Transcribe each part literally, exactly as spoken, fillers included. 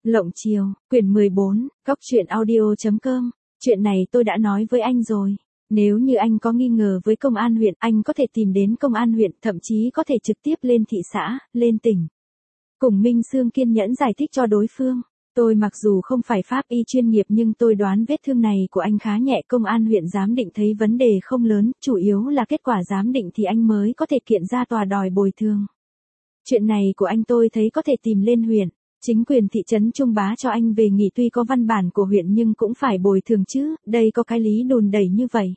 Lộng Chiều, quyển mười bốn, góc truyện audio chấm com. Chuyện này tôi đã nói với anh rồi. Nếu như anh có nghi ngờ với công an huyện, anh có thể tìm đến công an huyện, thậm chí có thể trực tiếp lên thị xã, lên tỉnh. Cùng Minh Sương kiên nhẫn giải thích cho đối phương. Tôi mặc dù không phải pháp y chuyên nghiệp nhưng tôi đoán vết thương này của anh khá nhẹ. Công an huyện giám định thấy vấn đề không lớn, chủ yếu là kết quả giám định thì anh mới có thể kiện ra tòa đòi bồi thường. Chuyện này của anh tôi thấy có thể tìm lên huyện. Chính quyền thị trấn Trung Bá cho anh về nghỉ tuy có văn bản của huyện nhưng cũng phải bồi thường chứ, đây có cái lý đùn đẩy như vậy.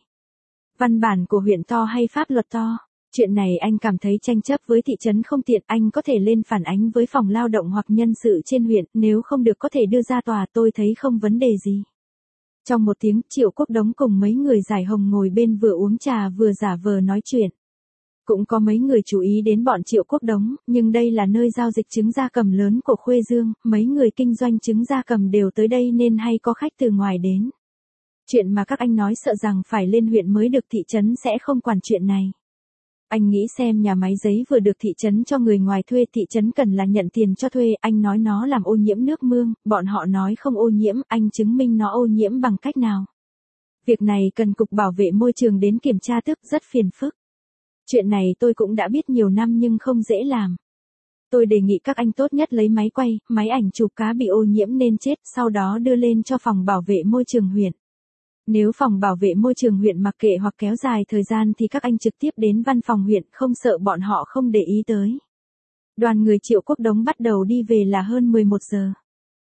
Văn bản của huyện to hay pháp luật to? Chuyện này anh cảm thấy tranh chấp với thị trấn không tiện, anh có thể lên phản ánh với phòng lao động hoặc nhân sự trên huyện, nếu không được có thể đưa ra tòa, tôi thấy không vấn đề gì. Trong một tiếng, Triệu Quốc Đống cùng mấy người giải hồng ngồi bên vừa uống trà vừa giả vờ nói chuyện. Cũng có mấy người chú ý đến bọn Triệu Quốc Đống, nhưng đây là nơi giao dịch trứng gia cầm lớn của Khuê Dương, mấy người kinh doanh trứng gia cầm đều tới đây nên hay có khách từ ngoài đến. Chuyện mà các anh nói sợ rằng phải lên huyện mới được, thị trấn sẽ không quản chuyện này. Anh nghĩ xem nhà máy giấy vừa được thị trấn cho người ngoài thuê, thị trấn cần là nhận tiền cho thuê, anh nói nó làm ô nhiễm nước mương, bọn họ nói không ô nhiễm, anh chứng minh nó ô nhiễm bằng cách nào. Việc này cần Cục Bảo vệ Môi trường đến kiểm tra, tức rất phiền phức. Chuyện này tôi cũng đã biết nhiều năm nhưng không dễ làm. Tôi đề nghị các anh tốt nhất lấy máy quay, máy ảnh chụp cá bị ô nhiễm nên chết, sau đó đưa lên cho phòng bảo vệ môi trường huyện. Nếu phòng bảo vệ môi trường huyện mặc kệ hoặc kéo dài thời gian thì các anh trực tiếp đến văn phòng huyện, không sợ bọn họ không để ý tới. Đoàn người Triệu Quốc Đống bắt đầu đi về là hơn mười một giờ.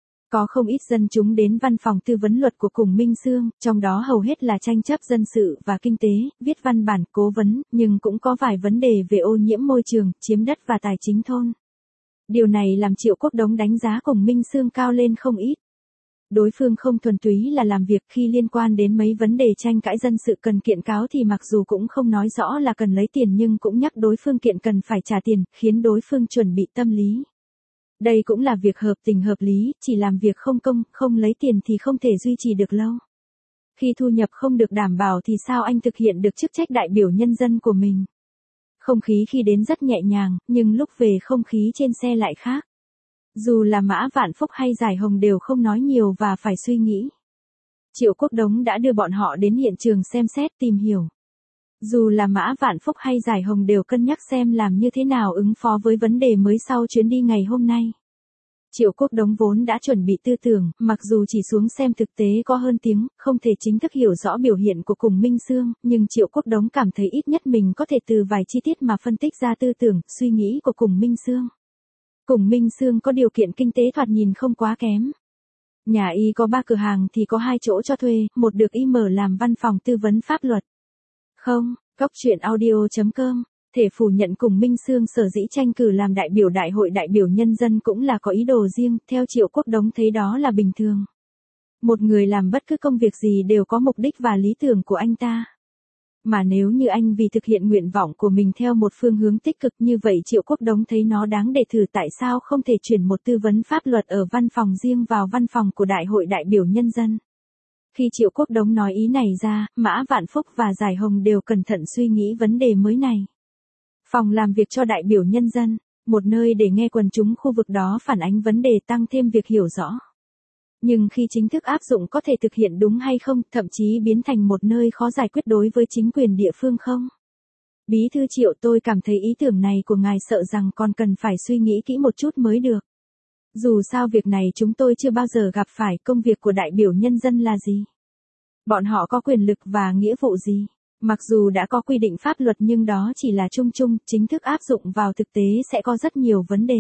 Có không ít dân chúng đến văn phòng tư vấn luật của Cùng Minh Sương, trong đó hầu hết là tranh chấp dân sự và kinh tế, viết văn bản cố vấn, nhưng cũng có vài vấn đề về ô nhiễm môi trường, chiếm đất và tài chính thôn. Điều này làm Triệu Quốc Đống đánh giá Cùng Minh Sương cao lên không ít. Đối phương không thuần túy là làm việc, khi liên quan đến mấy vấn đề tranh cãi dân sự cần kiện cáo thì mặc dù cũng không nói rõ là cần lấy tiền nhưng cũng nhắc đối phương kiện cần phải trả tiền, khiến đối phương chuẩn bị tâm lý. Đây cũng là việc hợp tình hợp lý, chỉ làm việc không công, không lấy tiền thì không thể duy trì được lâu. Khi thu nhập không được đảm bảo thì sao anh thực hiện được chức trách đại biểu nhân dân của mình? Không khí khi đến rất nhẹ nhàng, nhưng lúc về không khí trên xe lại khác. Dù là Mã Vạn Phúc hay Giải Hồng đều không nói nhiều và phải suy nghĩ. Triệu Quốc Đống đã đưa bọn họ đến hiện trường xem xét tìm hiểu. Dù là Mã Vạn Phúc hay Giải Hồng đều cân nhắc xem làm như thế nào ứng phó với vấn đề mới sau chuyến đi ngày hôm nay. Triệu Quốc Đống vốn đã chuẩn bị tư tưởng, mặc dù chỉ xuống xem thực tế có hơn tiếng, không thể chính thức hiểu rõ biểu hiện của Cùng Minh Sương, nhưng Triệu Quốc Đống cảm thấy ít nhất mình có thể từ vài chi tiết mà phân tích ra tư tưởng, suy nghĩ của Cùng Minh Sương. Cùng Minh Sương có điều kiện kinh tế thoạt nhìn không quá kém. Nhà y có ba cửa hàng thì có hai chỗ cho thuê, một được y mở làm văn phòng tư vấn pháp luật. Không, góc truyện audio chấm com, thể phủ nhận Cùng Minh Sương sở dĩ tranh cử làm đại biểu đại hội đại biểu nhân dân cũng là có ý đồ riêng, theo Triệu Quốc Đống thấy đó là bình thường. Một người làm bất cứ công việc gì đều có mục đích và lý tưởng của anh ta. Mà nếu như anh vì thực hiện nguyện vọng của mình theo một phương hướng tích cực như vậy, Triệu Quốc Đống thấy nó đáng để thử, tại sao không thể chuyển một tư vấn pháp luật ở văn phòng riêng vào văn phòng của đại hội đại biểu nhân dân. Khi Triệu Quốc Đống nói ý này ra, Mã Vạn Phúc và Giải Hồng đều cẩn thận suy nghĩ vấn đề mới này. Phòng làm việc cho đại biểu nhân dân, một nơi để nghe quần chúng khu vực đó phản ánh vấn đề, tăng thêm việc hiểu rõ. Nhưng khi chính thức áp dụng có thể thực hiện đúng hay không, thậm chí biến thành một nơi khó giải quyết đối với chính quyền địa phương không? Bí thư Triệu, tôi cảm thấy ý tưởng này của ngài sợ rằng còn cần phải suy nghĩ kỹ một chút mới được. Dù sao việc này chúng tôi chưa bao giờ gặp phải, công việc của đại biểu nhân dân là gì? Bọn họ có quyền lực và nghĩa vụ gì? Mặc dù đã có quy định pháp luật nhưng đó chỉ là chung chung, chính thức áp dụng vào thực tế sẽ có rất nhiều vấn đề.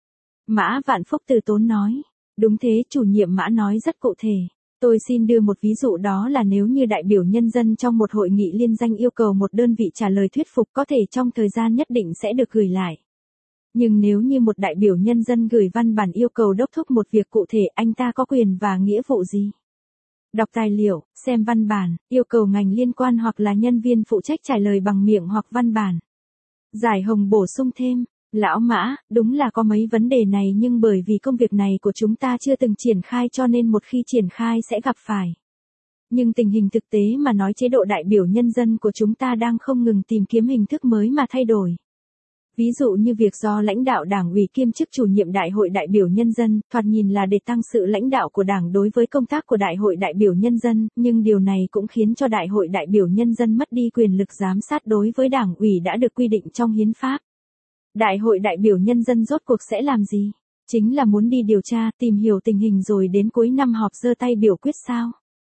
Mã Vạn Phúc từ tốn nói. Đúng thế, chủ nhiệm Mã nói rất cụ thể. Tôi xin đưa một ví dụ, đó là nếu như đại biểu nhân dân trong một hội nghị liên danh yêu cầu một đơn vị trả lời thuyết phục, có thể trong thời gian nhất định sẽ được gửi lại. Nhưng nếu như một đại biểu nhân dân gửi văn bản yêu cầu đốc thúc một việc cụ thể, anh ta có quyền và nghĩa vụ gì? Đọc tài liệu, xem văn bản, yêu cầu ngành liên quan hoặc là nhân viên phụ trách trả lời bằng miệng hoặc văn bản. Giải Hồng bổ sung thêm. Lão Mã, đúng là có mấy vấn đề này nhưng bởi vì công việc này của chúng ta chưa từng triển khai cho nên một khi triển khai sẽ gặp phải. Nhưng tình hình thực tế mà nói, chế độ đại biểu nhân dân của chúng ta đang không ngừng tìm kiếm hình thức mới mà thay đổi. Ví dụ như việc do lãnh đạo Đảng ủy kiêm chức chủ nhiệm Đại hội đại biểu nhân dân, thoạt nhìn là để tăng sự lãnh đạo của Đảng đối với công tác của Đại hội đại biểu nhân dân, nhưng điều này cũng khiến cho Đại hội đại biểu nhân dân mất đi quyền lực giám sát đối với Đảng ủy đã được quy định trong hiến pháp. Đại hội đại biểu nhân dân rốt cuộc sẽ làm gì? Chính là muốn đi điều tra, tìm hiểu tình hình rồi đến cuối năm họp giơ tay biểu quyết sao?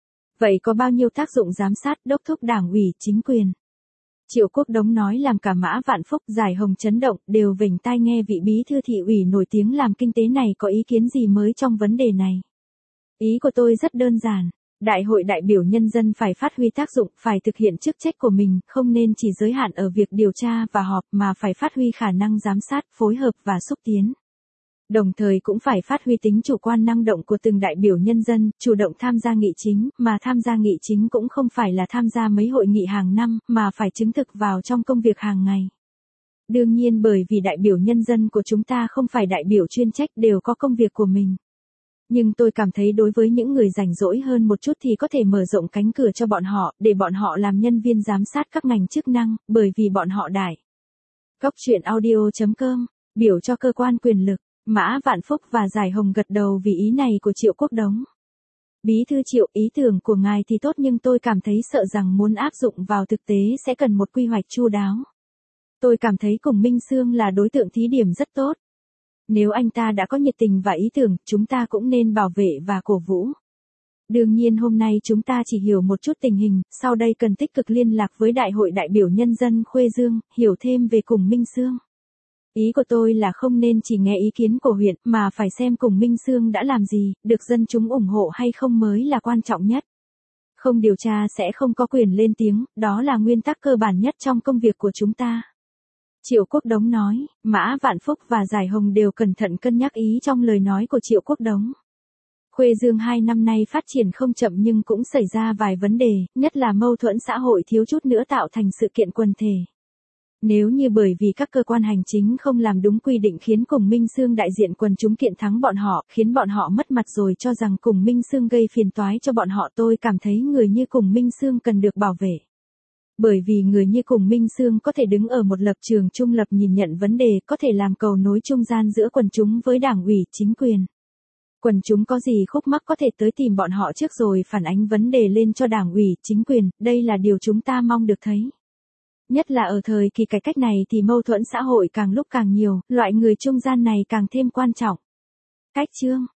Vậy có bao nhiêu tác dụng giám sát, đốc thúc Đảng ủy, chính quyền? Triệu Quốc Đống nói làm cả Mã Vạn Phúc, Giải Hồng chấn động, đều vểnh tai nghe vị bí thư thị ủy nổi tiếng làm kinh tế này có ý kiến gì mới trong vấn đề này. Ý của tôi rất đơn giản. Đại hội đại biểu nhân dân phải phát huy tác dụng, phải thực hiện chức trách của mình, không nên chỉ giới hạn ở việc điều tra và họp mà phải phát huy khả năng giám sát, phối hợp và xúc tiến. Đồng thời cũng phải phát huy tính chủ quan năng động của từng đại biểu nhân dân, chủ động tham gia nghị chính, mà tham gia nghị chính cũng không phải là tham gia mấy hội nghị hàng năm, mà phải chứng thực vào trong công việc hàng ngày. Đương nhiên bởi vì đại biểu nhân dân của chúng ta không phải đại biểu chuyên trách, đều có công việc của mình. Nhưng tôi cảm thấy đối với những người rảnh rỗi hơn một chút thì có thể mở rộng cánh cửa cho bọn họ, để bọn họ làm nhân viên giám sát các ngành chức năng, bởi vì bọn họ đại. Góc chuyện audio chấm com, biểu cho cơ quan quyền lực. Mã Vạn Phúc và Giải Hồng gật đầu vì ý này của Triệu Quốc Đống. Bí thư Triệu, ý tưởng của ngài thì tốt nhưng tôi cảm thấy sợ rằng muốn áp dụng vào thực tế sẽ cần một quy hoạch chu đáo. Tôi cảm thấy cùng Minh Xương là đối tượng thí điểm rất tốt. Nếu anh ta đã có nhiệt tình và ý tưởng, chúng ta cũng nên bảo vệ và cổ vũ. Đương nhiên hôm nay chúng ta chỉ hiểu một chút tình hình, sau đây cần tích cực liên lạc với Đại hội đại biểu nhân dân Khuê Dương, hiểu thêm về cùng Minh Xương. Ý của tôi là không nên chỉ nghe ý kiến của huyện, mà phải xem cùng Minh Xương đã làm gì, được dân chúng ủng hộ hay không mới là quan trọng nhất. Không điều tra sẽ không có quyền lên tiếng, đó là nguyên tắc cơ bản nhất trong công việc của chúng ta. Triệu Quốc Đống nói, Mã Vạn Phúc và Giải Hồng đều cẩn thận cân nhắc ý trong lời nói của Triệu Quốc Đống. Khuê Dương hai năm nay phát triển không chậm nhưng cũng xảy ra vài vấn đề, nhất là mâu thuẫn xã hội thiếu chút nữa tạo thành sự kiện quần thể. Nếu như bởi vì các cơ quan hành chính không làm đúng quy định khiến cùng Minh Xương đại diện quần chúng kiện thắng bọn họ, khiến bọn họ mất mặt rồi cho rằng cùng Minh Xương gây phiền toái cho bọn họ, tôi cảm thấy người như cùng Minh Xương cần được bảo vệ. Bởi vì người như cùng Minh Xương có thể đứng ở một lập trường trung lập nhìn nhận vấn đề, có thể làm cầu nối trung gian giữa quần chúng với Đảng ủy, chính quyền. Quần chúng có gì khúc mắc có thể tới tìm bọn họ trước rồi phản ánh vấn đề lên cho Đảng ủy, chính quyền, đây là điều chúng ta mong được thấy. Nhất là ở thời kỳ cải cách này thì mâu thuẫn xã hội càng lúc càng nhiều, loại người trung gian này càng thêm quan trọng. Cách chương